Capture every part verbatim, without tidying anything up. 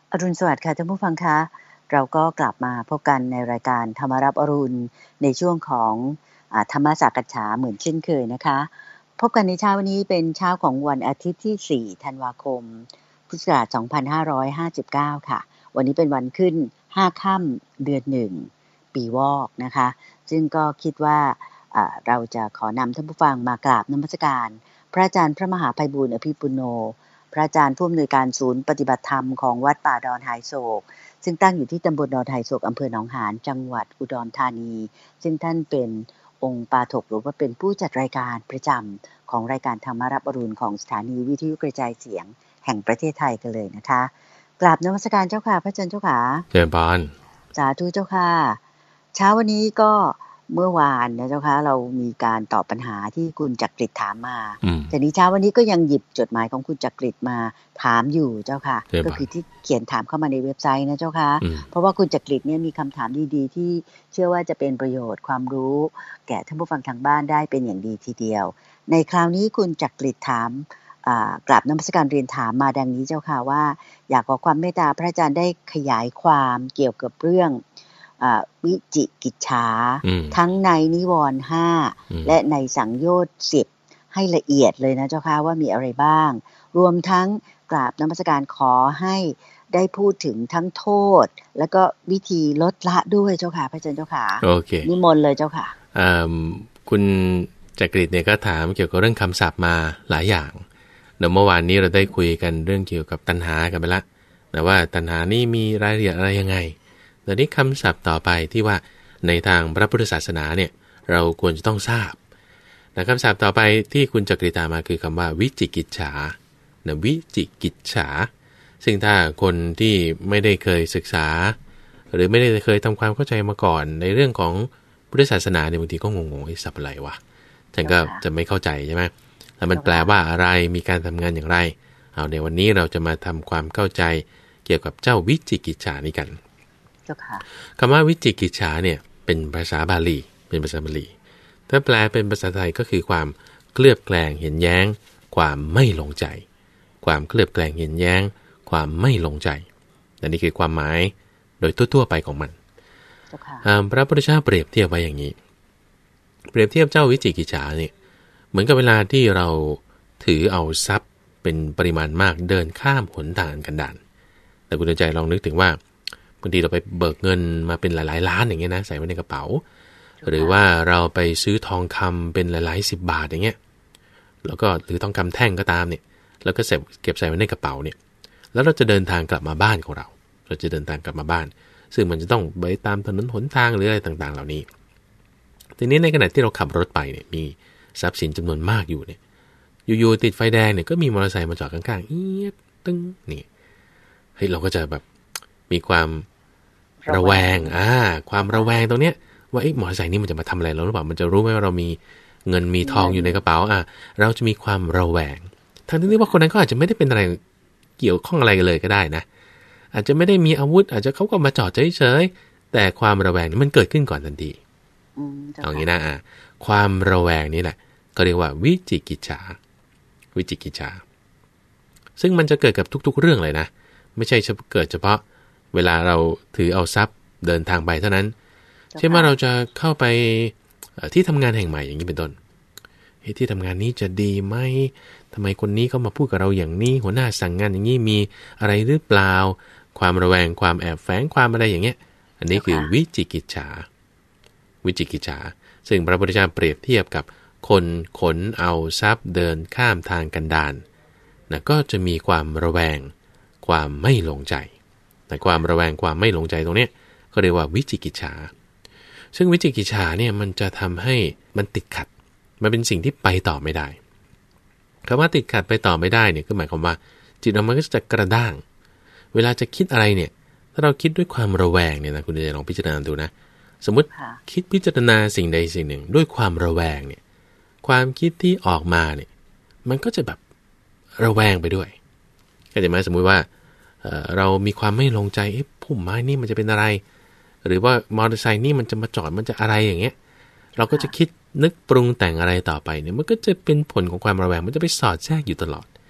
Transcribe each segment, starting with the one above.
อรุณสวัสดิ์ค่ะท่านผู้ฟังคะเราก็กลับมาพบกันในรายการธรรมรับอรุณในช่วงของอ่าธรรมสักฉาเหมือนเช่นเคยนะคะพบกันในเช้าวันนี้เป็นเช้าของวันอาทิตย์ที่สี่ธันวาคมพุทธศักราชสองพันห้าร้อยห้าสิบเก้าค่ะวันนี้เป็นวันขึ้นห้าค่ำเดือนหนึ่งปีวอกนะคะซึ่งก็คิดว่าอ่าเราจะขอนำท่านผู้ฟังมากราบนมัสการพระอาจารย์พระมหาไพบูลย์อภิปุโนพระอาจารย์ผู้อำนวยการศูนย์ปฏิบัติธรรมของวัดป่าดอนหายโศกซึ่งตั้งอยู่ที่ตำบลดอนหายโศกอำเภอหนองหานจังหวัดอุดรธานีซึ่งท่านเป็นองค์ปาถกหรือว่าเป็นผู้จัดรายการประจำของรายการธรรมรับอรุณของสถานีวิทยุกระจายเสียงแห่งประเทศไทยกันเลยนะคะกราบนมัสการเจ้าค่ะพระอาจารย์เจ้าค่ะเจริญพรสาธุเจ้าค่ะเช้าวันนี้ก็เมื่อวานนะเจ้าค่ะเรามีการตอบปัญหาที่คุณจักริดถามมาแต่นี้เช้าวันนี้ก็ยังหยิบจดหมายของคุณจักริดมาถามอยู่เจ้าค่ะก็คือที่เขียนถามเข้ามาในเว็บไซต์นะเจ้าค่ะเพราะว่าคุณจักริดเนี่ยมีคำถามดีๆที่เชื่อว่าจะเป็นประโยชน์ความรู้แก่ท่านผู้ฟังทางบ้านได้เป็นอย่างดีทีเดียวในคราวนี้คุณจักริดถามกราบนมัสการเรียนถามมาดังนี้เจ้าค่ะว่าอยากขอความเมตตาพระอาจารย์ได้ขยายความเกี่ยวกับเรื่องวิจิกิจฉาทั้งในนิวรณ์ห้าและในสังโยชน์สิบให้ละเอียดเลยนะเจ้าค่ะว่ามีอะไรบ้างรวมทั้งกราบนมัสการขอให้ได้พูดถึงทั้งโทษแล้วก็วิธีลดละด้วยเจ้าค่ะพระอาจารย์เจ้าค่ะโอเคนิมนต์เลยเจ้าค่ะคุณจักริดเนี่ยก็ถามเกี่ยวกับเรื่องคำศัพท์มาหลายอย่างเดี๋ยวเมื่อวานนี้เราได้คุยกันเรื่องเกี่ยวกับตัณหากันไปละแต่ว่าตัณหานี่มีรายละเอียดอะไรยังไงแต่นี้คำศัพท์ต่อไปที่ว่าในทางพระพุทธศาสนาเนี่ยเราควรจะต้องทราบแต่คำศัพท์ต่อไปที่คุณจักริตามาคือคำว่าวิจิกิจฉานะวิจิกิจฉาซึ่งถ้าคนที่ไม่ได้เคยศึกษาหรือไม่ได้เคยทำความเข้าใจมาก่อนในเรื่องของพุทธศาสนาเนี่ยบางทีก็งงๆไอ้ศัพท์อะไรวะฉันก็จะไม่เข้าใจใช่ไหมแล้วมันแปลว่าอะไรมีการทำงานอย่างไรเอาในวันนี้เราจะมาทำความเข้าใจเกี่ยวกับเจ้าวิจิกิจฉานี้กันคำว่าวิจิกิจฉาเนี่ยเป็นภาษาบาลีเป็นภาษาบาลีถ้าแปลเป็นภาษาไทยก็คือความเคลือบแคลงเห็นแย้งความไม่ลงใจความเคลือบแคลงเห็นแย้งความไม่ลงใจและนี่คือความหมายโดยทั่วๆไปของมันพระพุทธเจ้าเปรียบเทียบไว้อย่างนี้เปรียบเทียบเจ้าวิจิกิจฉาเนี่ยเหมือนกับเวลาที่เราถือเอาทรัพย์เป็นปริมาณมากเดินข้ามหนทางกันดารแต่คุณใจลองนึกถึงว่าบางทีเราไปเบิกเงินมาเป็นหลายๆล้านอย่างเงี้ยนะใส่ไว้ในกระเป๋าหรือว่าเราไปซื้อทองคำเป็นหลายๆสิบบาทอย่างเงี้ยแล้วก็หรือทองคำแท่งก็ตามเนี่ยแล้วก็เก็บใส่ไว้ในกระเป๋าเนี่ยแล้วเราจะเดินทางกลับมาบ้านของเราเราจะเดินทางกลับมาบ้านซึ่งมันจะต้องไปตามถนนหนทางหรืออะไรต่างๆเหล่านี้ทีนี้ในขณะที่เราขับรถไปเนี่ยมีทรัพย์สินจำนวนมากอยู่เนี่ยอยู่ๆติดไฟแดงเนี่ยก็มีมอเตอร์ไซค์มาจอดข้างๆเอี๊ยดตึ้งนี่เฮ้ยเราก็จะแบบมีความระแวงอ่าความระแวงตรงเนี้ยว่าไอ้มอเตอร์ไซค์นี่มันจะมาทำอะไรเราหรือเปล่ามันจะรู้ไหมว่าเรามีเงินมีทองอยู่ในกระเป๋าอ่ะเราจะมีความระแวงทั้งที่ว่าคนนั้นก็อาจจะไม่ได้เป็นอะไรเกี่ยวข้องอะไรกันเลยก็ได้นะอาจจะไม่ได้มีอาวุธอาจจะเขาก็มาจอดเฉยๆแต่ความระแวงนี่มันเกิดขึ้นก่อนทันทีเอางี้นะอ่ะความระแวงนี่แหละก็เรียกว่าวิจิกิจฉาวิจิกิจฉาซึ่งมันจะเกิดกับทุกๆเรื่องเลยนะไม่ใช่เกิดเฉพาะเวลาเราถือเอาทรัพย์เดินทางไปเท่านั้นเช่นว่าเราจะเข้าไปที่ทำงานแห่งใหม่อย่างนี้เป็นต้นเฮ้ยที่ทำงานนี้จะดีไหมทำไมคนนี้เขามาพูดกับเราอย่างนี้หัวหน้าสั่งงานอย่างนี้มีอะไรหรือเปล่าความระแวงความแอบแฝงความอะไรอย่างเงี้ยอันนี้คือวิจิกิจฉาวิจิกิจฉาซึ่งพระพุทธเจ้าเปรียบเทียบกับคนขนเอาทรัพย์เดินข้ามทางกันดารนะก็จะมีความระแวงความไม่ลงใจแต่ความระแวงความไม่ลงใจตรงนี้ก็เรียกว่าวิจิกิจฉาซึ่งวิจิกิจฉาเนี่ยมันจะทำให้มันติดขัดมันเป็นสิ่งที่ไปต่อไม่ได้คำว่าติดขัดไปต่อไม่ได้เนี่ยก็หมายความว่าจิตเรามันก็จะกระด้างเวลาจะคิดอะไรเนี่ยถ้าเราคิดด้วยความระแวงเนี่ยนะคุณจะลองพิจารณาดูนะสมมติคิดพิจารณาสิ่งใดสิ่งหนึ่งด้วยความระแวงเนี่ยความคิดที่ออกมาเนี่ยมันก็จะแบบระแวงไปด้วยเข้าใจไหมสมมุติว่าเอ่อเรามีความไม่ลงใจเอ๊ะพุ่มไม้นี่มันจะเป็นอะไรหรือว่ามอเตอร์ไซค์นี่มันจะมาจอดมันจะอะไรอย่างเงี้ยเราก็จะคิดนึกปรุงแต่งอะไรต่อไปเนี่ยมันก็จะเป็นผลของความระแวงมันจะไปสอดแทรกอยู่ตลอด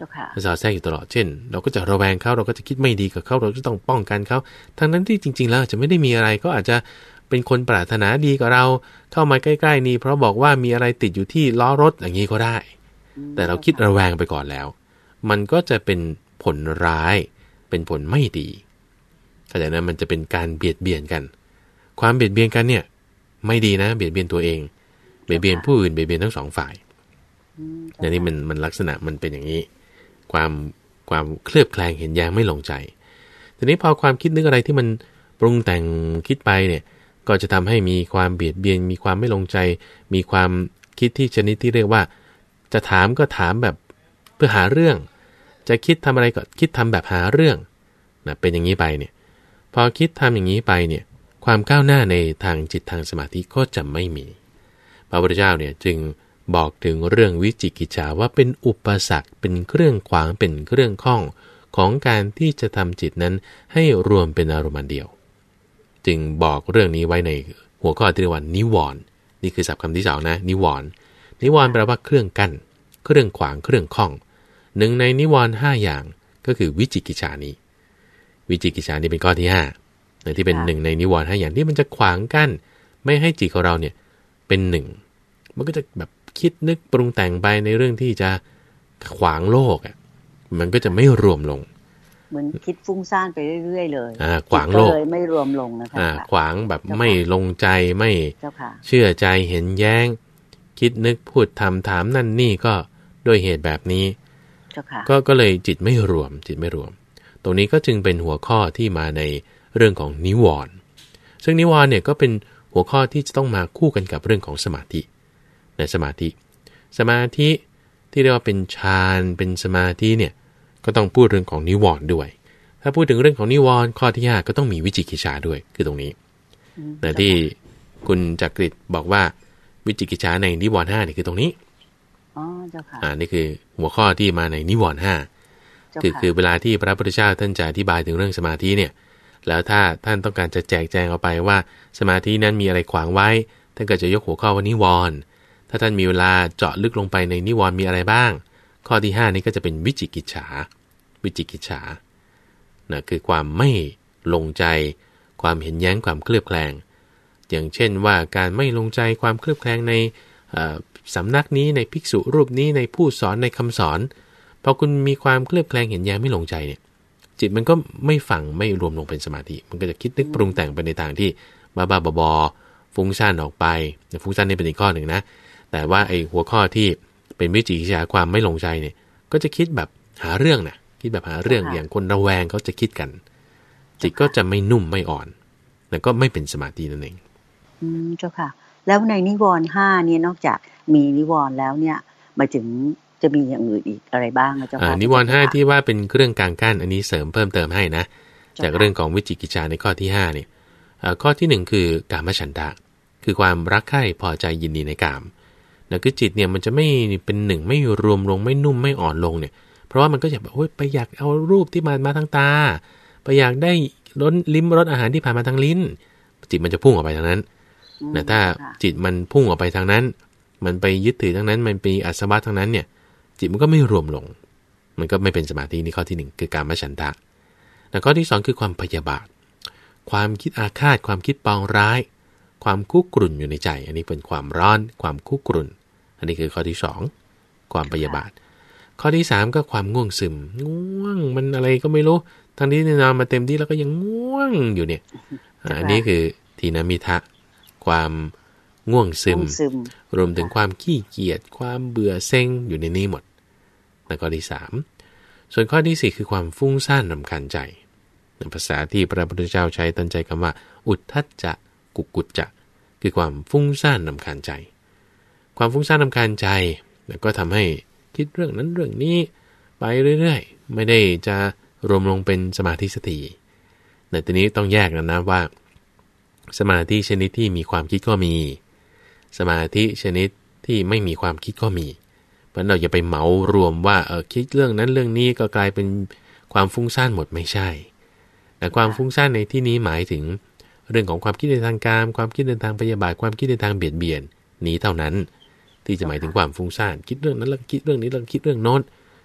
สอดแทรกอยู่ตลอดเช่นเราก็จะระแวงเขาเราก็จะคิดไม่ดีกับเขาเราจะต้องป้องกันเขาทั้งนั้นที่จริงๆแล้วจะไม่ได้มีอะไรก็อาจจะเป็นคนปรารถนาดีกับเราเข้ามาใกล้ๆนี่เพราะบอกว่ามีอะไรติดอยู่ที่ล้อรถอย่างนี้ก็ได้แต่เราคิดระแวงไปก่อนแล้วมันก็จะเป็นผลร้ายเป็นผลไม่ดีเข้าใจนะมันจะเป็นการเบียดเบียนกันความเบียดเบียนกันเนี่ยไม่ดีนะเบียดเบียนตัวเองเบียดเบียนผู้อื่นเบียดเบียนทั้งสองฝ่ายอันนี้มันมันลักษณะมันเป็นอย่างนี้ความความเคลือบแคลงเห็นแย้งไม่ลงใจทีนี้พอความคิดนึกอะไรที่มันปรุงแต่งคิดไปเนี่ยก็จะทำให้มีความเบียดเบียนมีความไม่ลงใจมีความคิดที่ชนิดที่เรียกว่าจะถามก็ถามแบบเพื่อหาเรื่องจะคิดทำอะไรก็คิดทำแบบหาเรื่องนะเป็นอย่างนี้ไปเนี่ยพอคิดทำอย่างนี้ไปเนี่ยความก้าวหน้าในทางจิตทางสมาธิก็จะไม่มีพระพุทธเจ้าเนี่ยจึงบอกถึงเรื่องวิจิกิจฉาว่าเป็นอุปสรรคเป็นเครื่องขวางเป็นเครื่องข้องของการที่จะทำจิตนั้นให้รวมเป็นอารมณ์เดียวจึงบอกเรื่องนี้ไว้ในหัวข้อที่เรียกว่านิวรณ์นี่คือศัพท์คำที่สองนะนิวรณ์นิวรณ์แปลว่าเครื่องกั้นเครื่องขวางเครื่องข้องหนึ่งในนิวรณ์ห้าอย่างก็คือวิจิกิจฉานี้วิจิกิจฉานี้เป็นข้อที่ห้าที่เป็นหนึ่งในนิวรณ์ห้าอย่างที่มันจะขวางกั้นไม่ให้จิตของเราเนี่ยเป็นหนึ่งมันก็จะแบบคิดนึกปรุงแต่งไปในเรื่องที่จะขวางโลกอ่ะมันก็จะไม่รวมลงเหมือนคิดฟุ้งซ่านไปเรื่อยๆเลยอ่าขวางโลกเลยไม่รวมลงนะคะอ่าขวางแบบไม่ลงใจไม่เชื่อใจเห็นแย้งคิดนึกพูดทำถามนั่นนี่ก็ด้วยเหตุแบบนี้ก็ก็เลยจิตไม่รวมจิตไม่รวมตรงนี้ก็จึงเป็นหัวข้อที่มาในเรื่องของนิวรณ์ซึ่งนิวรณ์เนี่ยก็เป็นหัวข้อที่จะต้องมาคู่กันกับเรื่องของสมาธิในสมาธิสมาธิที่เรียกว่าเป็นฌานเป็นสมาธิเนี่ยก็ต้องพูดเรื่องของนิวรณ์ด้วยถ้าพูดถึงเรื่องของนิวรณ์ข้อที่ห้าก็ต้องมีวิจิกิจฉาด้วยคือตรงนี้นะที่คุณจักริดบอกว่าวิจิกิจฉาในนิวรณ์ห้านี่คือตรงนี้อ๋อเจ้าค่ะอ่านี่คือหัวข้อที่มาในนิวรณ์ห้าคือคือเวลาที่พระพุทธเจ้าท่านจะอธิบายถึงเรื่องสมาธิเนี่ยแล้วถ้าท่านต้องการจะแจกแจงออกไปว่าสมาธินั้นมีอะไรขวางไว้ท่านก็จะยกหัวข้อว่านิวรณ์ถ้าท่านมีเวลาเจาะลึกลงไปในนิวรณ์มีอะไรบ้างข้อที่ห้านี้ก็จะเป็นวิจิกิจฉาวิจิกิจฉานะคือความไม่ลงใจความเห็นแย้งความเคลือบแคลงอย่างเช่นว่าการไม่ลงใจความเคลือบแคลงในสำนักนี้ในภิกษุรูปนี้ในผู้สอนในคำสอนพอคุณมีความเคลือบแคลงเห็นแย้งไม่ลงใจเนี่ยจิตมันก็ไม่ฝังไม่รวมลงเป็นสมาธิมันก็จะคิดนึกปรุงแต่งไปในทางที่บ้าๆบอๆฟุ้งซ่านออกไปฟุ้งซ่านนี่เป็นอีกข้อหนึ่งนะแต่ว่าไอ้หัวข้อที่เป็นวิจิกิจฉาความไม่ลงใจเนี่ยก็จะคิดแบบหาเรื่องนะคิดแบบหาเรื่องอย่างคนระแวงเขาจะคิดกันจิตก็จะไม่นุ่มไม่อ่อนแล้วก็ไม่เป็นสมาธินั่นเองอืมเจ้าค่ะแล้วในนิวรณ์ห้าเนี่ยนอกจากมีนิวรณ์แล้วเนี่ยมาถึงจะมีอย่างอื่นอีกอะไรบ้างนะเจ้าค่ะนิวรณ์ห้าที่ว่าเป็นเครื่องกลางกั้นอันนี้เสริมเพิ่มเติมให้นะจากเรื่องของวิจิกิจฉาในข้อที่ห้าเนี่ยข้อที่หนึ่งคือกามฉันทะคือความรักใคร่พอใจยินดีในกามนะคือจิตเนี่ยมันจะไม่เป็นหนึ่งไม่รวมลงไม่นุ่มไม่อ่อนลงเนี่ยเพราะว่ามันก็อยากแบบโอ้ยไปอยากเอารูปที่มามาทางตาไปอยากได้ล้นลิ้มรสอาหารที่ผ่านมาทางลิ้นจิตมันจะพุ่งออกไปทางนั้นนะถ้าจิตมันพุ่งออกไปทางนั้นมันไปยึดถือทางนั้นมันไปอาสวะทางนั้นเนี่ยจิตมันก็ไม่รวมลงมันก็ไม่เป็นสมาธินี่ข้อที่หนึ่งคือกามฉันทะแล้วข้อที่สองคือความพยาบาทความคิดอาฆาตความคิดปองร้ายความคุกรุ่นอยู่ในใจอันนี้เป็นความร้อนความคุกรุ่นอันนี้คือข้อที่สองความพยาบาทข้อที่สามก็ความง่วงซึมง่วงมันอะไรก็ไม่รู้ทั้งนี้นอนมาเต็มที่แล้วก็ยังง่วงอยู่เนี่ยอันนี้คือทีนมิทะความง่วงซึมรวมถึงความขี้เกียจความเบื่อเซ็งอยู่ในนี้หมดแล้วข้อที่สามส่วนข้อที่สี่คือความฟุ้งซ่านรำคาญใจภาษาที่พระพุทธเจ้าใช้ตั้งใจคำว่าอุทธัจจะกุกุจจะคือความฟุ้งซ่านรำคาญใจความฟุ้งซ่านรำคาญใจก็ทำให้คิดเรื่องนั้นเรื่องนี้ไปเรื่อยๆไม่ได้จะรวมลงเป็นสมาธิสติแต่ทีนี้ต้องแยกกันนะว่าสมาธิชนิดที่มีความคิดก็มีสมาธิชนิดที่ไม่มีความคิดก็มีเพราะเราอย่าไปเหมารวมว่าเออคิดเรื่องนั้นเรื่องนี้ก็กลายเป็นความฟุ้งซ่านหมดไม่ใช่แต่ความฟุ้งซ่านในที่นี้หมายถึงเรื่องของความคิดในทางกามความคิดในทางพยาบาทความคิดในทางเบียดเบียนนี้เท่านั้นที่จะหมายถึงความฟุ้งซ่านคิดเรื่องนั้นแล้วคิดเรื่องนี้แล้วคิดเรื่องโน้น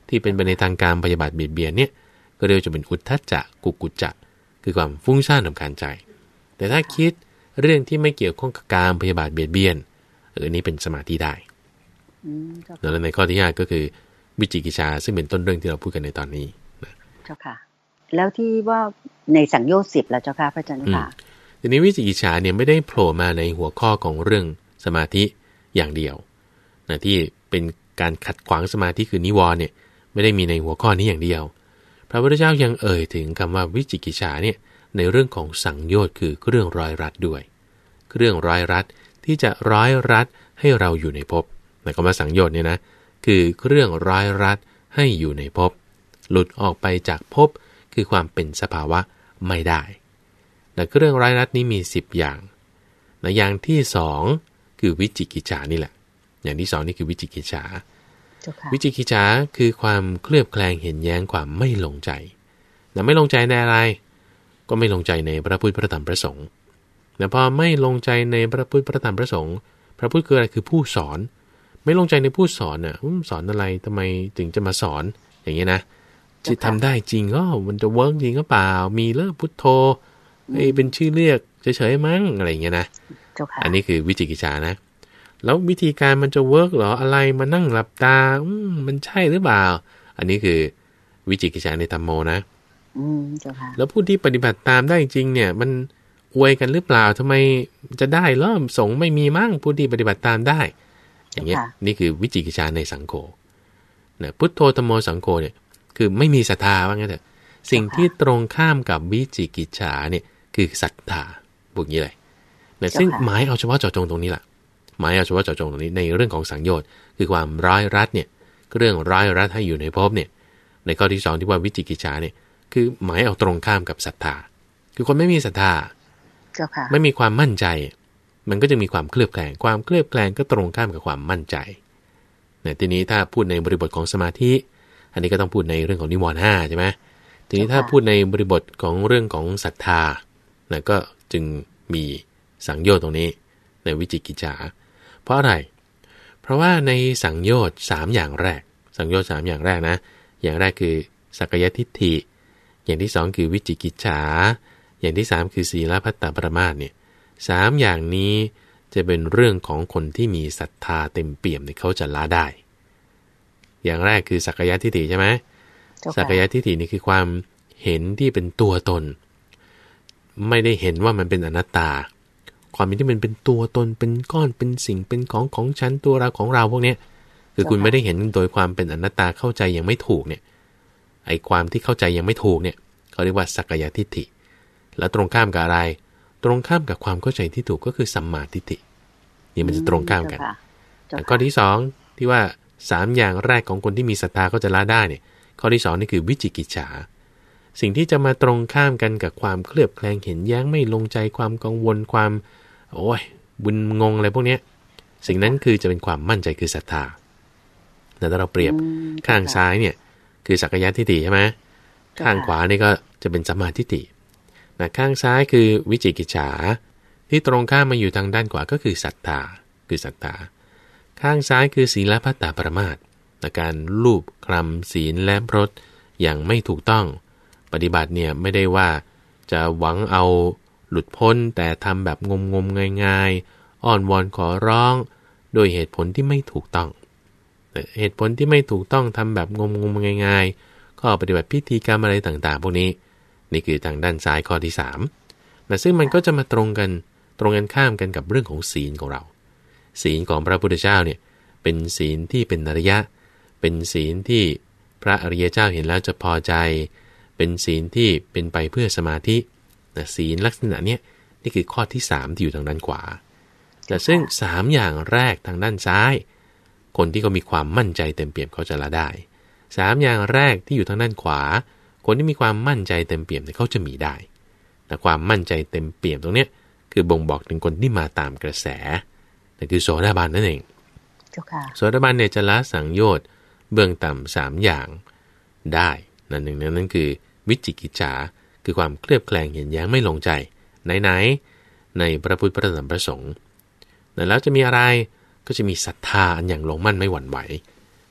ที่เป็นไปในทางการพยาบาทเบียดเบียนเนี่ยก็เรียกจะเป็นอุทธัจจะกุกุจจะคือความฟุ้งซ่านรำคาญใจแต่ถ้าคิดเรื่องที่ไม่เกี่ยวข้องกับการพยาบาทเบียดเบียนเออนี้เป็นสมาธิได้แล้วในข้อที่ห้าก็คือวิจิกิจฉาซึ่งเป็นต้นเรื่องที่เราพูดกันในตอนนี้นะเจ้าค่ะแล้วที่ว่าในสังโยชน์สิบแล้วเจ้าค่ะพระอาจารย์ค่ะทีนี้วิจิกิจฉาเนี่ยไม่ได้โผล่มาในหัวข้อของเรื่องสมาธิอย่างเดียวนะที่เป็นการขัดขวางสมาธิคือนิวรณ์เนี่ยไม่ได้มีในหัวข้อนี้อย่างเดียวพระพุทธเจ้ายังเอ่ยถึงคำว่าวิจิกิจฉาเนี่ยในเรื่องของสังโยชน์คือเครื่องร้อยรัดด้วยเครื่องร้อยรัดที่จะร้อยรัดให้เราอยู่ในภพแต่คำว่าสังโยชน์เนี่ยนะคือเครื่องร้อยรัดให้อยู่ในภพหลุดออกไปจากภพคือความเป็นสภาวะไม่ได้แต่เครื่องร้อยรัดนี้มีสิบอย่างและอย่างที่สองคือวิจิกิจฉานี่แหละอย่างที่สองนี่คือวิจิกิจฉาวิจิกิจฉาคือความเคลือบแคลงเห็นแย้งความไม่ลงใจแต่ไม่ลงใจในอะไรก็ไม่ลงใจในพระพุทธพระธรรมพระสงฆ์แต่พอไม่ลงใจในพระพุทธพระธรรมพระสงฆ์พระพุทธคืออะไรคือผู้สอนไม่ลงใจในผู้สอนน่ะสอนอะไรทำไมถึงจะมาสอนอย่างเงี้ยนะจะทำได้จริงก็มันจะเวิร์กจริงก็เปล่ามีเลิกพุทโธไอ้เป็นชื่อเรียกเฉยๆมั้งอะไรอย่างเงี้ยนะอันนี้คือวิจิกิจฉานะแล้ววิธีการมันจะเวิร์กหรออะไรมานั่งหลับตาอืมมันใช่หรือเปล่าอันนี้คือวิจิกิจฉาในธัมโมนะอืมเจ้าค่ะแล้วผู้ที่ปฏิบัติตามได้จริงเนี่ยมันอวยกันหรือเปล่าทำไมจะได้เริ่มสงไม่มีมั่งผู้ที่ปฏิบัติตามได้อย่างเงี้ยนี่คือวิจิกิจฉาในสังโฆนะพุทโธธัมโมสังโฆเนี่ยคือไม่มีศรัทธาว่างั้นเถอะสิ่งที่ตรงข้ามกับวิจิกิจฉาเนี่ยคือศรัทธาพวกนี้เลยนะซึ่งหมายเอาเฉพาะเจาะจงตรงนี้แหละหมายเอาเฉพาะเจาะจงตรงนี้ในเรื่องของสังโยชน์คือความร้อยรัดเนี่ยเรื่องร้อยรัดให้อยู่ในภพเนี่ยในข้อที่สองที่ว่าวิจิกิจฉาเนี่ยคือหมายเอาตรงข้ามกับศรัทธาคือคนไม่มีศรัทธาไม่มีความมั่นใจมันก็จะมีความเคลือบแคลงความเคลือบแคลงก็ตรงข้ามกับความมั่นใจในทีนี้ถ้าพูดในบริบทของสมาธิอันนี้ก็ต้องพูดในเรื่องของนิวรณ์ห้าใช่ไหมทีนี้ถ้าพูดในบริบทของเรื่องของศรัทธานะก็จึงมีสังโยชน์ตรงนี้ในวิจิกิจฉาเพราะอะไรเพราะว่าในสังโยชน์สามอย่างแรกสังโยชน์สามอย่างแรกนะอย่างแรกคือสักกายทิฏฐิอย่างที่สองคือวิจิกิจฉาอย่างที่สามคือศีลพัตตปรมาสเนี่ยสามอย่างนี้จะเป็นเรื่องของคนที่มีศรัทธาเต็มเปี่ยมเนี่ยเขาจะละได้อย่างแรกคือสักกายทิฏฐิใช่ไหมสักกายทิฏฐินี่คือความเห็นที่เป็นตัวตนไม่ได้เห็นว่ามันเป็นอนัตตาความที่มันเป็นตัวตนเป็นก้อนเป็นสิ่งเป็นของของฉันตัวเราของเราพวกนี้คือคุณไม่ได้เห็นโดยความเป็นอนัตตาเข้าใจยังไม่ถูกเนี่ยไอ้ความที่เข้าใจยังไม่ถูกเนี่ยเขาเรียกว่าสักกายทิฏฐิแล้วตรงข้ามกับอะไรตรงข้ามกับความเข้าใจที่ถูกก็คือสัมมาทิฏฐินี่มันจะตรงข้ามกันข้อที่สองที่ว่าสามอย่างแรกของคนที่มีศรัทธาก็จะละได้เนี่ยข้อที่สองนี่คือวิจิกิจฉาสิ่งที่จะมาตรงข้ามกันกับความเคลือบแคลงเห็นแย้งไม่ลงใจความกังวลความโอ้ยบุญงงอะไรพวกนี้สิ่งนั้นคือจะเป็นความมั่นใจคือศรัทธาแต่ถ้าเราเปรียบข้างซ้ายเนี่ยคือสักกายทิฏฐิใช่ไหมข้างขวานี่ก็จะเป็นสัมมาทิฏฐินะข้างซ้ายคือวิจิกิจฉาที่ตรงข้ามมาอยู่ทางด้านขวาก็คือศรัทธาคือศรัทธาข้างซ้ายคือศีลพัตตปรมาสแต่การลูบคลำศีลและพรตอย่างไม่ถูกต้องปฏิบัติเนี่ยไม่ได้ว่าจะหวังเอาหลุดพ้นแต่ทำแบบงมงมง่ายๆอ้อนวอนขอร้องโดยเหตุผลที่ไม่ถูกต้องเหตุผลที่ไม่ถูกต้องทำแบบงมงมง่ายๆข้อปฏิบัติพิธีกรรมอะไรต่างๆพวกนี้นี่คือทางด้านซ้ายข้อที่สามนะซึ่งมันก็จะมาตรงกันตรงกันข้ามกันกับเรื่องของศีลของเราศีลของพระพุทธเจ้าเนี่ยเป็นศีลที่เป็นอริยะเป็นศีลที่พระอริยเจ้าเห็นแล้วจะพอใจเป็นศีลที่เป็นไปเพื่อสมาธินะศีลลักษณะเนี้ยนี่คือข้อที่สามที่อยู่ทางด้านขวาแต่ซึ่งสามอย่างแรกทางด้านซ้ายคนที่เขามีความมั่นใจเต็มเปี่ยมเขาจะละได้สามอย่างแรกที่อยู่ทางด้านขวาคนที่มีความมั่นใจเต็มเปี่ยมเนี่ยเขาจะมีได้แต่ความมั่นใจเต็มเปี่ยมตรงเนี้ยคือบ่งบอกถึงคนที่มาตามกระแสนั่นคือโสดาบันนั่นเองโสดาบันเนี่ยจะละสังโยชน์เบื้องต่ำสามอย่างได้นั่นหนึ่งนั่นคือวิจิกิจฉาคือความเคลือบแคลงเห็นแย้งไม่ลงใจไหนๆในพระพุทธพระธรรมพระสงฆ์แล้วจะมีอะไรก็จะมีศรัทธาอันอย่างลงมั่นไม่หวั่นไหว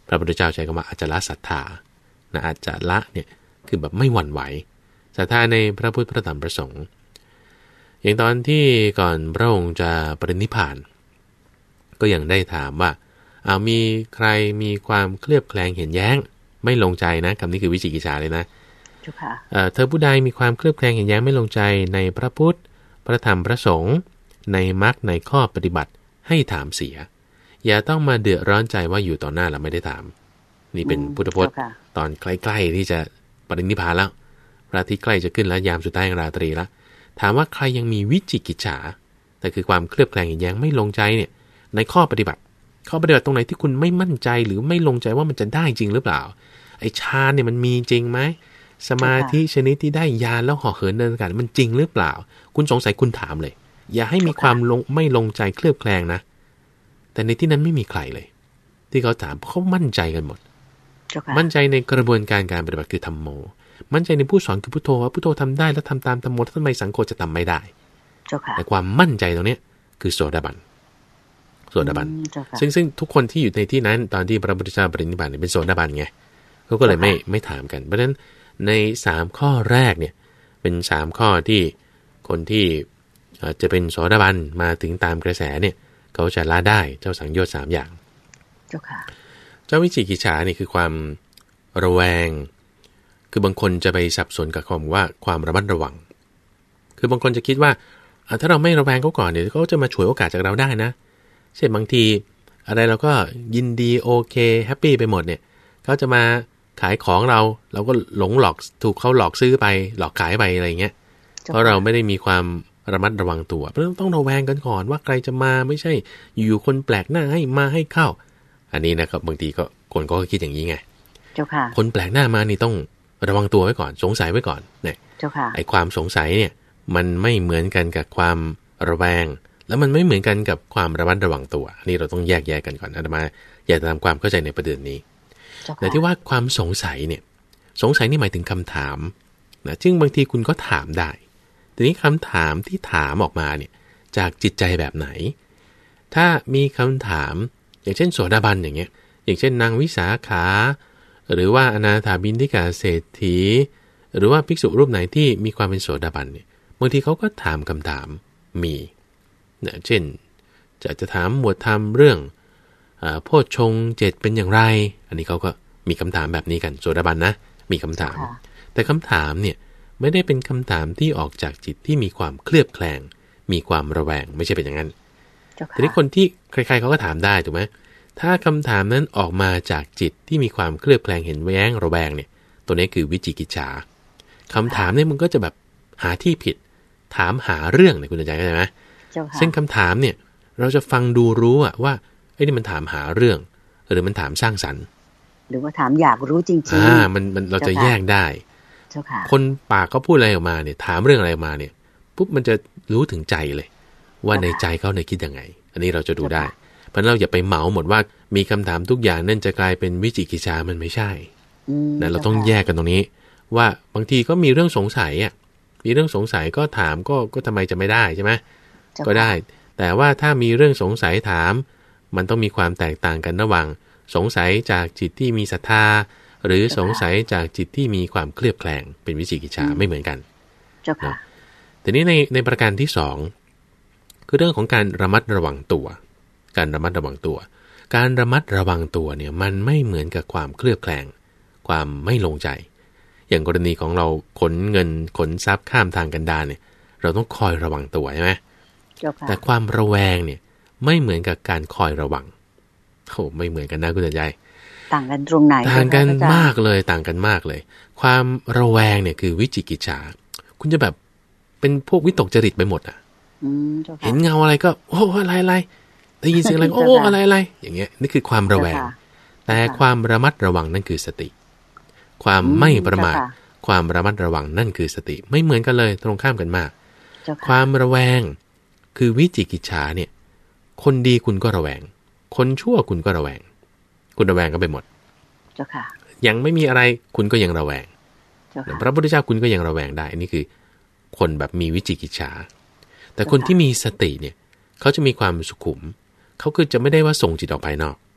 พระพุทธเจ้าใช้คำว่าอาจละศรัทธานะอาจละเนี่ยคือแบบไม่หวั่นไหวศรัทธาในพระพุทธพระธรรมพระสงฆ์อย่างตอนที่ก่อนพระองค์จะปรินิพพานก็ยังได้ถามว่าเอามีใครมีความเคลือบแคลงเห็นแย้งไม่ลงใจนะคำนี้คือวิจิกิจฉาเลยนะเธอผู้ใดมีความเคลือบแคลงเห็นแย้งไม่ลงใจในพระพุทธพระธรรมพระสงฆ์ในมรรคในข้อปฏิบัติให้ถามเสียอย่าต้องมาเดือดร้อนใจว่าอยู่ต่อหน้าเราไม่ได้ถามนี่เป็นพุทธพจน์ตอนใกล้ๆที่จะปรินิพพานแล้วพระอาทิตย์ใกล้จะขึ้นแล้วยามสุดท้ายของราตรีแล้วถามว่าใครยังมีวิจิกิจฉาแต่คือความเคลือบแคลงเห็นแย้งไม่ลงใจเนี่ยในข้อปฏิบัติข้อปฏิบัติตรงไหนที่คุณไม่มั่นใจหรือไม่ลงใจว่ามันจะได้จริงหรือเปล่าไอ้ฌานเนี่ยมันมีจริงไหมสมาธิชนิดที่ได้ญาณแล้วห่อเหินเดินอากาศมันจริงหรือเปล่าคุณสงสัยคุณถามเลยอย่าให้มีความลงไม่ลงใจเคลือบแคลงนะแต่ในที่นั้นไม่มีใครเลยที่เขาถามเขามั่นใจกันหมดมั่นใจในกระบวนการการปฏิบัติคือธัมโมมั่นใจในผู้สอนคือพุทโธว่าพุทโธทำได้แล้วทำตามธัมโมทำไมสังโฆจะทำไม่ได้แต่ความมั่นใจตรงนี้คือโสดาบันโสดาบันซึ่งซึ่งทุกคนที่อยู่ในที่นั้นตอนที่พระพุทธเจ้าปรินิพพานเนี่ยเป็นโสดาบันไงเขาก็เลยไม่ไม่ถามกันเพราะฉะนั้นในสามข้อแรกเนี่ยเป็นสามข้อที่คนที่จะเป็นโสดาบันมาถึงตามกระแสเนี่ยเขาจะละได้เจ้าสังโยชน์สามอย่างเจ้าค่ะเจ้าวิจิกิจฉานี่คือความระแวงคือบางคนจะไปสับสนกับคำว่าความระมัดระวังคือบางคนจะคิดว่าถ้าเราไม่ระแวงเขาก่อนเนี่ยเขาจะมาฉวยโอกาสจากเราได้นะเช่นบางทีอะไรเราก็ยินดีโอเคแฮปปี้ไปหมดเนี่ยเขาจะมาขายของเราเราก็หลงหลอกถูกเขาหลอกซื้อไปหลอกขายไปอะไรเงี้ยเพราะเราไม่ได้มีความระมัดระวังตัวเพราะต้องระแวงกันก่อนว่าใครจะมาไม่ใช่อยู่คนแปลกหน้าให้มาให้เข้าอันนี้นะครับบางทีก็คนก็คิดอย่างนี้ไงเจ้าค่ะคนแปลกหน้ามานี่ต้องระวังตัวไว้ก่อนสงสัยไว้ก่อนเนี่ยเจ้าค่ะไอ้ความสงสัยเนี่ยมันไม่เหมือนกันกับความระแวงแล้วมันไม่เหมือนกันกับความระมัดระวังตัวนี่เราต้องแยกแยกกันก่อนอาตมาอยากจะทำความเข้าใจในประเด็นนี้แต่ที่ว่าความสงสัยเนี่ยสงสัยนี่หมายถึงคำถามนะซึ่งบางทีคุณก็ถามได้ทีนี้คำถามที่ถามออกมาเนี่ยจากจิตใจแบบไหนถ้ามีคำถามอย่างเช่นโสดาบันอย่างเงี้ยอย่างเช่นนางวิสาขาหรือว่าอนาถาบิณฑิกาเศรษฐีหรือว่าภิกษุรูปไหนที่มีความเป็นโสดาบันเนี่ยบางทีเขาก็ถามคำถามมีนะเช่นจะจะถามหมวดธรรมเรื่องโพชฌงค์เจ็ดเป็นอย่างไรอันนี้เขาก็มีคำถามแบบนี้กันโสดาบันนะมีคำถามแต่คำถามเนี่ยไม่ได้เป็นคำถามที่ออกจากจิตที่มีความเคลือบแคลงมีความระแวงไม่ใช่เป็นอย่างนั้นทีนี้คนที่ใครๆเขาก็ถามได้ถูกไหมถ้าคำถามนั้นออกมาจากจิตที่มีความเคลือบแคลงเห็นแย้งระแวงเนี่ยตัวนี้คือวิจิกิจฉาคำถามเนี่ยมันก็จะแบบหาที่ผิดถามหาเรื่องเนี่ยคุณเข้าใจไหมซึ่งคำถามเนี่ยเราจะฟังดูรู้อะว่าไอ้นี่มันถามหาเรื่องหรือมันถามสร้างสรรค์หรือว่าถามอยากรู้จริงๆอ่ามันมันเราจะแยกได้คนปากเขาพูดอะไรออกมาเนี่ยถามเรื่องอะไรออกมาเนี่ยปุ๊บมันจะรู้ถึงใจเลยว่าในใจเขาในคิดยังไงอันนี้เราจะดูได้เพราะเราอย่าไปเหมาหมดว่ามีคำถามทุกอย่างนั่นจะกลายเป็นวิจิกิจฉามันไม่ใช่นะเราต้องแยกกันตรงนี้ว่าบางทีก็มีเรื่องสงสัยอ่ะมีเรื่องสงสัยก็ถามก็ก็ทำไมจะไม่ได้ใช่ไหมก็ได้แต่ว่าถ้ามีเรื่องสงสัยถามมันต้องมีความแตกต่างกันระหว่างสงสัยจากจิตที่มีศรัทธาหรือสงสัยจากจิตที่มีความเคลือบแคลงเป็นวิจิกิจฉาไม่เหมือนกันเจ้าค่ะทีนี้ในในประการที่สองคือเรื่องของการระมัดระวังตัวการระมัดระวังตัวการระมัดระวังตัวเนี่ยมันไม่เหมือนกับความเคลือบแคลงความไม่ลงใจอย่างกรณีของเราขนเงินขนทรัพย์ข้ามทางกันดารเนี่ยเราต้องคอยระวังตัวใช่ไหมแต่ความระแวงเนี่ยไม่เหมือนกับการคอยระวังโอ้ไม่เหมือนกันนะคุณใจต่างกันตรงไหนต่างกันมากเลยต่างกันมากเลยความระแวงเนี่ยคือวิจิกิจฉาคุณจะแบบเป็นพวกวิตกจริตไปหมดอ่ะเห็นเงาอะไรก็โอ้อะไรอะไรได้ยินเสียงอะไรโอ้อะไรอะไรอย่างเงี้ยนี่คือความระแวงแต่ความระมัดระวังนั่นคือสติความไม่ประมาทความระมัดระวังนั่นคือสติไม่เหมือนกันเลยตรงข้ามกันมากความระแวงคือวิจิกิจฉาเนี่ยคนดีคุณก็ระแวงคนชั่วคุณก็ระแวงคุณระแวงก็ไปหมดเจ้าค่ะยังไม่มีอะไรคุณก็ยังระแวงพระพุทธเจ้าคุณก็ยังระแวงได้นี่คือคนแบบมีวิจิกิจฉาแต่คนที่มีสติเนี่ยเขาจะมีความสุขุมเขาคือจะไม่ได้ว่าส่งจิตออกไปนอก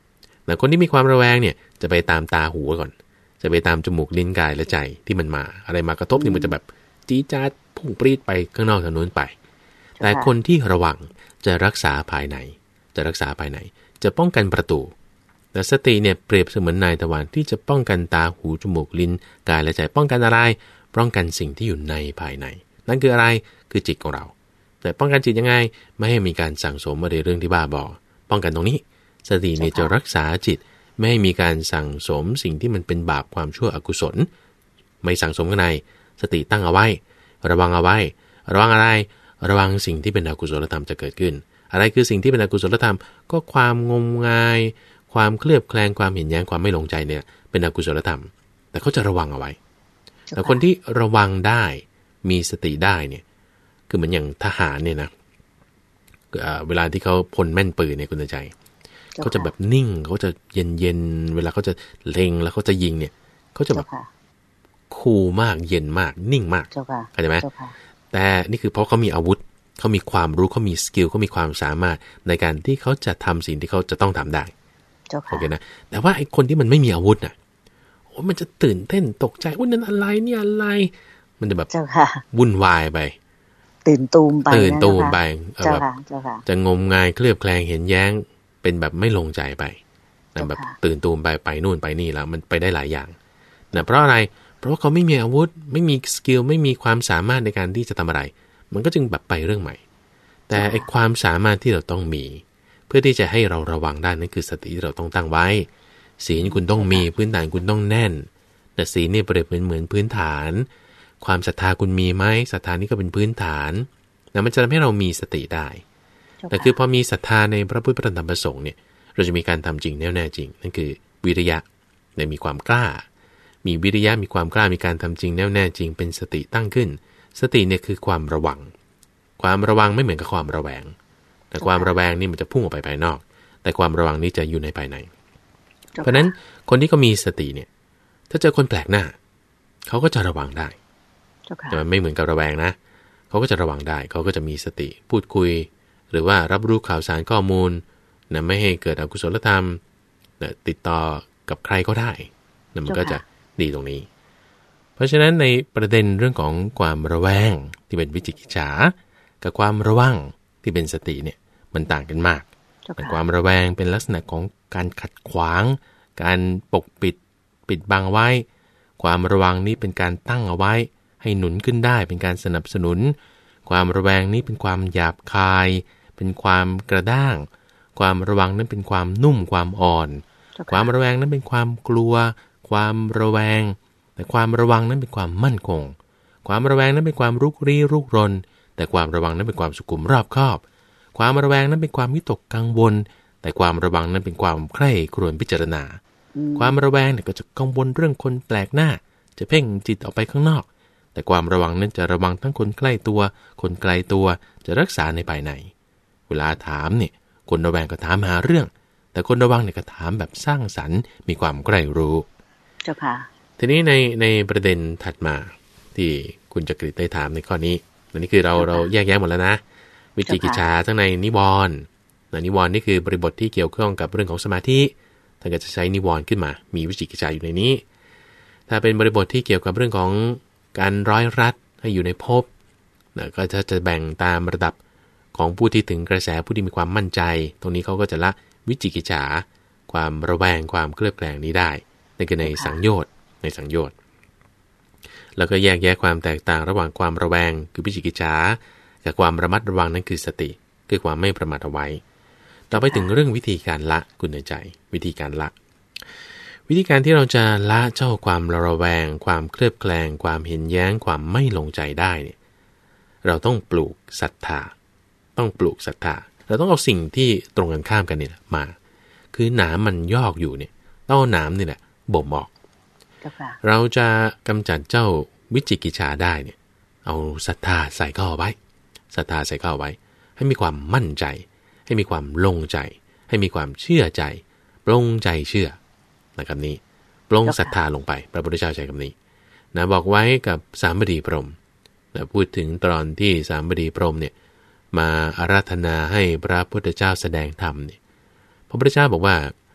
แต่คนที่มีความระแวงเนี่ยจะไปตามตาหูก่อนจะไปตามจมูกลิ้นกายและใจที่มันมาอะไรมากระทบนี่มันจะแบบจี๊ดจ๊าดพุ่งปรีดไปข้างนอกทางนู้นไปแต่คนที่ระวังจะรักษาภายในจะรักษาภายในจะป้องกันประตูแต่สติเนี่ยเปรียบเสมือนนายตะวันที่จะป้องกันตาหูจมูกลิ้นกายและใจป้องกันอะไรป้องกันสิ่งที่อยู่ในภายในนั่นคืออะไรคือจิตของเราแต่ป้องกันจิตยังไงไม่ให้มีการสั่งสมอะไรเรื่องที่บ้าบอป้องกันตรงนี้สติเนี่ยจะรักษาจิตไม่ให้มีการสั่งสมสิ่งที่มันเป็นบาปความชั่วอกุศลไม่สั่งสมข้างในสติตั้งเอาไว้ระวังเอาไว้ระวังอะไรระวังสิ่งที่เป็นอกุศลธรรมจะเกิดขึ้นอะไรคือสิ่งที่เป็นอกุศลธรรมก็ความงมงายความเคลือบแคลงความเห็นแย้งความไม่ลงใจเนี่ยเป็นอกุศลธรรมแต่เขาจะระวังเอาไว้แต่คนที่ระวังได้มีสติได้เนี่ยคือเหมือนอย่างทหารเนี่ยนะเวลาที่เขาพลแม่นปืนเนี่ยคุณใจเขาจะแบบนิ่งเขาจะเย็นเย็นเวลาเขาจะเล็งแล้วเขาจะยิงเนี่ยเขาจะแบบคูลมากเย็นมากนิ่งมากเข้าใจไหมแต่นี่คือเพราะเขามีอาวุธเขามีความรู้เขามีสกิลเขามีความสามารถในการที่เขาจะทำสิ่งที่เขาจะต้องทำได้โอเคนะแต่ว่าไอ้คนที่มันไม่มีอาวุธน่ะโอ้มันจะตื่นเต้นตกใจว่านั่นอะไรเนี่ยอะไรมันจะแบบวุ่นวายไปตื่นตูมไปตื่นตูมไปแบบจะงมงายเคลือบแคลงเห็นแย้งเป็นแบบไม่ลงใจไปนะแบบตื่นตูมไปไปนู่นไปนี่แล้วมันไปได้หลายอย่างนะเพราะอะไรเพราะว่าเขาไม่มีอาวุธไม่มีสกิลไม่มีความสามารถในการที่จะทำอะไรมันก็จึงแบบไปเรื่องใหม่แต่ไอ้ความสามารถที่เราต้องมีเพื่อที่จะให้เราระวังได้นั่นคือสติที่เราต้องตั้งไว้ศีลคุณต้องมีพื้นฐานคุณต้องแน่นแต่ศีลนี่เปรียบเหมือนเหมือนพื้นฐานความศรัทธาคุณมีไหมศรัทธานี่ก็เป็นพื้นฐานนะมันจะทำให้เรามีสติได้แต่คือพอมีศรัทธาในพระพุทธพระธรรมพระสงฆ์เนี่ยเราจะมีการทำจริงแน่แน่จริงนั่นคือวิริยะในมีความกล้ามีวิริยะมีความกล้ามีการทำจริงแน่แน่จริงเป็นสติตั้งขึ้นสติเนี่ยคือความระวังความระวังไม่เหมือนกับความระแวงแต่ความระแวงนี่มันจะพุ่งออกไปภายนอกแต่ความระวังนี่จะอยู่ในภายในเพราะฉะนั้นคนที่เขามีสติเนี่ยถ้าเจอคนแปลกหน้าเขาก็จะระวังได้แต่มันไม่เหมือนกับระแวงนะเขาก็จะระวังได้เขาก็จะมีสติพูดคุยหรือว่ารับรู้ข่าวสารข้อมูลนะไม่ให้เกิดอกุศลธรรมนะติดต่อกับใครก็ได้นะมันก็จะดีตรงนี้เพราะฉะนั้นในประเด็นเรื่องของความระแวงที่เป็นวิจิกิจฉากับความระวังที่เป็นสติเนี่ยมันต่างกันมากเป็นความระแวงเป็นลักษณะของการขัดขวางการปกปิดปิดบังไว้ความระวังนี้เป็นการตั้งเอาไว้ให้หนุนขึ้นได้เป็นการสนับสนุนความระแวงนี้เป็นความหยาบคายเป็นความกระด้างความระวังนั้นเป็นความนุ่มความอ่อนความระแวงนั้นเป็นความกลัวความระแวงแต่ความระวังนั้นเป็นความมั่นคงความระแวงนั้นเป็นความรุกรี้รุกรนแต่ความระวังนั้นเป็นความสุขุมรอบคอบความระแวงนั้นเป็นความวิตกกังวลแต่ความระวังนั้นเป็นความใคร่ครวญพิจารณาความระแวงเนี่ยก็จะกังวลเรื่องคนแปลกหน้าจะเพ่งจิตออกไปข้างนอกแต่ความระวังนั้นจะระวังทั้งคนใกล้ตัวคนไกลตัวจะรักษาในภายในเวลาถามเนี่ยคนระแวงก็ถามหาเรื่องแต่คนระวังเนี่ยก็ถามแบบสร้างสรรค์มีความใคร่รู้เจ้าค่ะทีนี้ในในประเด็นถัดมาที่คุณจักริดได้ถามในข้อนี้อันนี้คือเราเราแยกแยะหมดแล้วนะวิจิกิจฉาทั้งในนิวรณ์นิวรณ์นี่คือบริบทที่เกี่ยวข้องกับเรื่องของสมาธิถ้าเกิดจะใช้นิวรณ์ขึ้นมามีวิจิกิจฉาอยู่ในนี้ถ้าเป็นบริบทที่เกี่ยวกับเรื่องของการร้อยรัดให้อยู่ในภพนะก็จะจะแบ่งตามระดับของผู้ที่ถึงกระแสผู้ที่มีความมั่นใจตรงนี้เขาก็จะละวิจิกิจฉาความระแวงความเคลือบแคลงนี้ได้นั่นคือในสังโยชน์ในสังโยชน์แล้วก็แยกแยะความแตกต่างระหว่างความระแวงคือวิจิกิจฉากับความระมัดระวังนั่นคือสติคือความไม่ประมาทเอาไว้ต่อไปถึงเรื่องวิธีการละคุณใจวิธีการละวิธีการที่เราจะละเจ้าความระแวงความเคลือบแคลงความเห็นแย้งความไม่ลงใจได้เนี่ยเราต้องปลูกศรัทธาต้องปลูกศรัทธาเราต้องเอาสิ่งที่ตรงกันข้ามกันนี่แหละมาคือหนามมันยอกอยู่เนี่ยต้องเอาหนามนี่แหละบ่มออกเราจะกำจัดเจ้าวิจิกิจฉาได้เนี่ยเอาศรัทธาใส่เข้าไว้ศรัทธาใส่เข้าไว้ให้มีความมั่นใจให้มีความลงใจให้มีความเชื่อใจปลงใจเชื่อนะครับนี้ปลงศรัทธาลงไปพระพุทธเจ้าใช้คำนี้นะบอกไว้กับสามบดีพรหมนะพูดถึงตอนที่สามบดีพรหมเนี่ยมาอาราธนาให้พระพุทธเจ้าแสดงธรรมเนี่ยพระพุทธเจ้าบอกว่า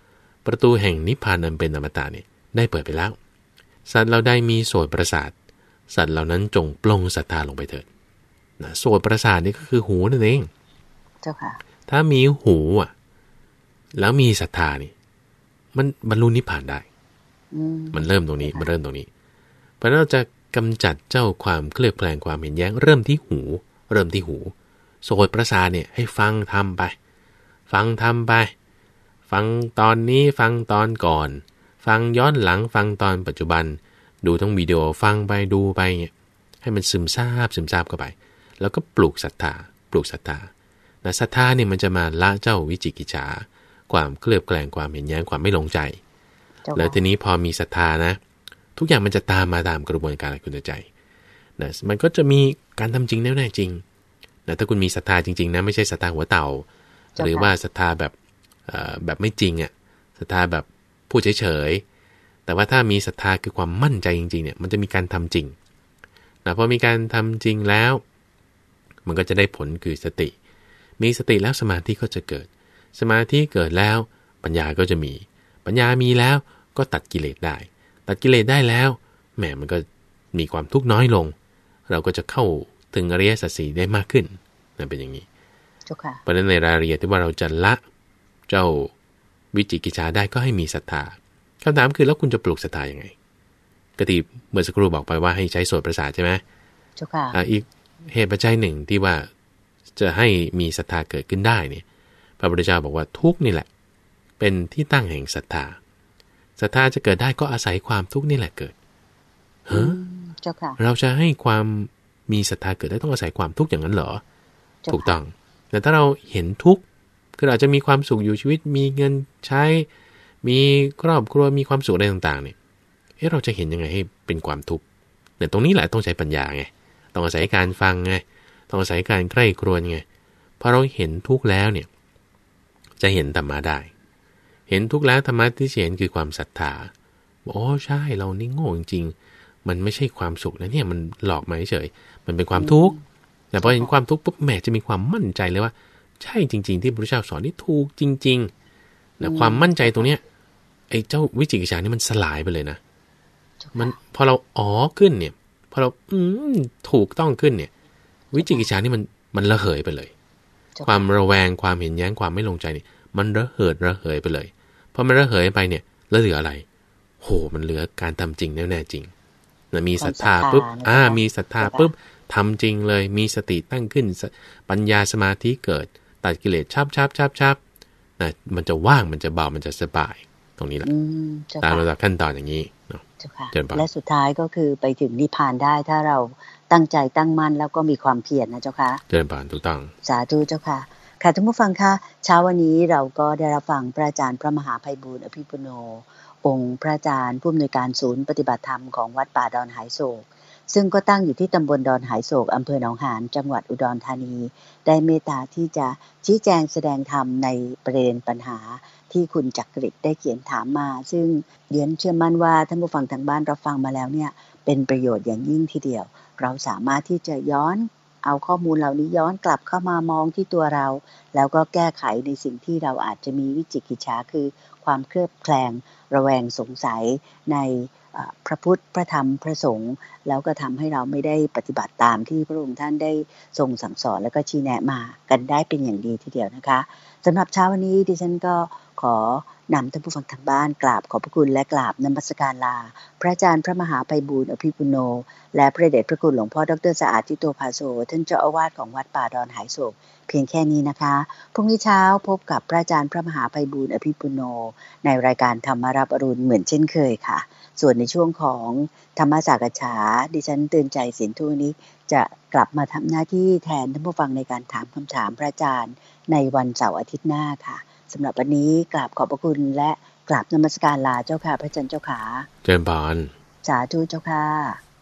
ประตูแห่งนิพพานอันเป็นอมตะเนี่ยได้เปิดไปแล้วสัตว์เราได้มีโสตประสาทสัตว์เหล่านั้นจงปลงศรัทธาลงไปเถิดนะโสตประสาทนี่ก็คือหูนั่นเองเจ้าค่ะถ้ามีหูอ่ะแล้วมีศรัทธานี่มันบรรลุนิพพานได้มันเริ่มตรงนี้มันเริ่มตรงนี้เพราะเราจะกำจัดเจ้าความเคลือบแคลงความเห็นแย้งเริ่มที่หูเริ่มที่หูโสตประสาทเนี่ยให้ฟังทำไปฟังทำไปฟังตอนนี้ฟังตอนก่อนฟังย้อนหลังฟังตอนปัจจุบันดูทั้งวิดีโอฟังไปดูไปเนี่ยให้มันซึมซาบซึมซาบเข้าไปแล้วก็ปลูกศรัทธาปลูกศรัทธานะศรัทธาเนี่ยมันจะมาละเจ้าวิจิกิจฉาความเคลือบแคลงความเห็นแย้งความไม่ลงใจแล้วทีนี้พอมีศรัทธานะทุกอย่างมันจะตามมาตามกระบวนการคุณใจนะมันก็จะมีการทำจริงแน่ๆจริงนะถ้าคุณมีศรัทธาจริงๆนะไม่ใช่ศรัทธาหัวเต่าหรือว่าศรัทธาแบบแบบไม่จริงอ่ะศรัทธาแบบพูดเฉยๆแต่ว่าถ้ามีศรัทธาคือความมั่นใจจริงๆเนี่ยมันจะมีการทำจริงนะพอมีการทำจริงแล้วมันก็จะได้ผลคือสติมีสติแล้วสมาธิก็จะเกิดสมาธิเกิดแล้วปัญญาก็จะมีปัญญามีแล้วก็ตัดกิเลสได้ตัดกิเลสได้แล้วแหมมันก็มีความทุกข์น้อยลงเราก็จะเข้าถึงอริยสัจสี่ได้มากขึ้นนั่นเป็นอย่างนี้เพราะฉะนั้นในรายละเอียดที่ว่าเราจะละเจ้าวิจิกิจฉาได้ก็ให้มีศรัทธาคำถามคือแล้วคุณจะปลูกศรัทธายังไงกติเมื่อสักครู่บอกไปว่าให้ใช้โสตประสาทใช่ไหมเจ้าค่ะอีกเหตุปัจจัยหนึ่งที่ว่าจะให้มีศรัทธาเกิดขึ้นได้เนี่ยพระพุทธเจ้าบอกว่าทุกข์นี่แหละเป็นที่ตั้งแห่งศรัทธาศรัทธาจะเกิดได้ก็อาศัยความทุกข์นี่แหละเกิดเฮ้อเจ้าค่ะเราจะให้ความมีศรัทธาเกิดได้ต้องอาศัยความทุกข์อย่างนั้นเหรอถูกต้องแต่ถ้าเราเห็นทุกข์คืออาจจะมีความสุขอยู่ชีวิตมีเงินใช้มีครอบครัวมีความสุขอะไรต่างๆเนี่ยเอ๊ะเราจะเห็นยังไงให้เป็นความทุกข์เนี่ยตรงนี้แหละต้องใช้ปัญญาไงต้องอาศัยการฟังไงต้องอาศัยการใกล้ครวญไงพอเราเห็นทุกข์แล้วเนี่ยจะเห็นธรรมะได้เห็นทุกข์แล้วธรรมะที่เห็นคือความศรัทธาโอ้ใช่เรานี่โง่จริงๆมันไม่ใช่ความสุขนะเนี่ยมันหลอกมาเฉยมันเป็นความทุกข์แต่พอเห็นความทุกข์ปุ๊บแหมจะมีความมั่นใจเลยว่าใช่จริงๆที่พระพุทธเจ้าสอนนี่ถูกจริงๆนะความมั่นใจตรงเนี้ยไอ้เจ้าวิจิกิจฉานี่มันสลายไปเลยนะมันพอเราอ๋อขึ้นเนี่ยพอเราอืมถูกต้องขึ้นเนี่ยวิจิกิจฉานี่มันมันระเหยไปเลยความระแวงความเห็นแย้งความไม่ลงใจนี่มันระเหิดระเหยไปเลยพอมันระเหยไปเนี่ยแล้วเหลืออะไรโหมันเหลือการทำจริงแน่ๆจริงนะมีศรัทธาปุ๊บอ่ามีศรัทธาปุ๊บทำจริงเลยมีสติตั้งขึ้นปัญญาสมาธิเกิดตัดกิเลสชับชับชับชับนะมันจะว่างมันจะเบามันจะสบายตรงนี้แหละตามระดับขั้นตอนอย่างนี้เนาะและสุดท้ายก็คือไปถึงนิพพานได้ถ้าเราตั้งใจตั้งมั่นแล้วก็มีความเพียรนะเจ้าค่ะเจริญพรถูกต้องสาธุเจ้าค่ะค่ะท่านผู้ฟังคะเช้าวันนี้เราก็ได้รับฟังพระอาจารย์พระมหาไพบูลย์อภิปุโนองค์พระอาจารย์ผู้อำนวยการศูนย์ปฏิบัติธรรมของวัดป่าดอนหายโศกซึ่งก็ตั้งอยู่ที่ตำบลดอนหายโศกอำเภอหนองหานจังหวัดอุดรธานีได้เมตตาที่จะชี้แจงแสดงธรรมในประเด็นปัญหาที่คุณจักริดได้เขียนถามมาซึ่งเรียนเชื่อมั่นว่าท่านผู้ฟังทางบ้านรับฟังมาแล้วเนี่ยเป็นประโยชน์อย่างยิ่งทีเดียวเราสามารถที่จะย้อนเอาข้อมูลเหล่านี้ย้อนกลับเข้ามามองที่ตัวเราแล้วก็แก้ไขในสิ่งที่เราอาจจะมีวิจิกิจฉาคือความเคลือบแคลงระแวงสงสัยในพระพุทธพระธรรมพระสงฆ์แล้วก็ทำให้เราไม่ได้ปฏิบัติตามที่พระองค์ท่านได้ทรงสั่งสอนแล้วก็ชี้แนะมากันได้เป็นอย่างดีทีเดียวนะคะสำหรับเช้าวันนี้ดิฉันก็ขอนำท่านผู้ฟังทางบ้านกราบขอบพระคุณและกราบนมัสการลาพระอาจารย์พระมหาไพบูลย์อภิปุโนและพระเดชพระคุณหลวงพ่อดร.สะอาดทิโตภาโสท่านเจ้าอาวาสของวัดป่าดอนหายโศกเพียงแค่นี้นะคะพรุ่งนี้เช้าพบกับพระอาจารย์พระมหาไพบูลย์อภิปุโนในรายการธรรมรับอรุณเหมือนเช่นเคยค่ะส่วนในช่วงของธรรมสักฉาดิฉันเตือนใจสินทุนี้จะกลับมาทำหน้าที่แทนท่านผู้ฟังในการถามคำถามพระอาจารย์ในวันเสาร์อาทิตย์หน้าค่ะสำหรับวันนี้กราบขอบพระคุณและกราบนมัสการลาเจ้าค่ะพระอาจารย์เจ้าค่ะเจริญพรสาธุเจ้าค่ะ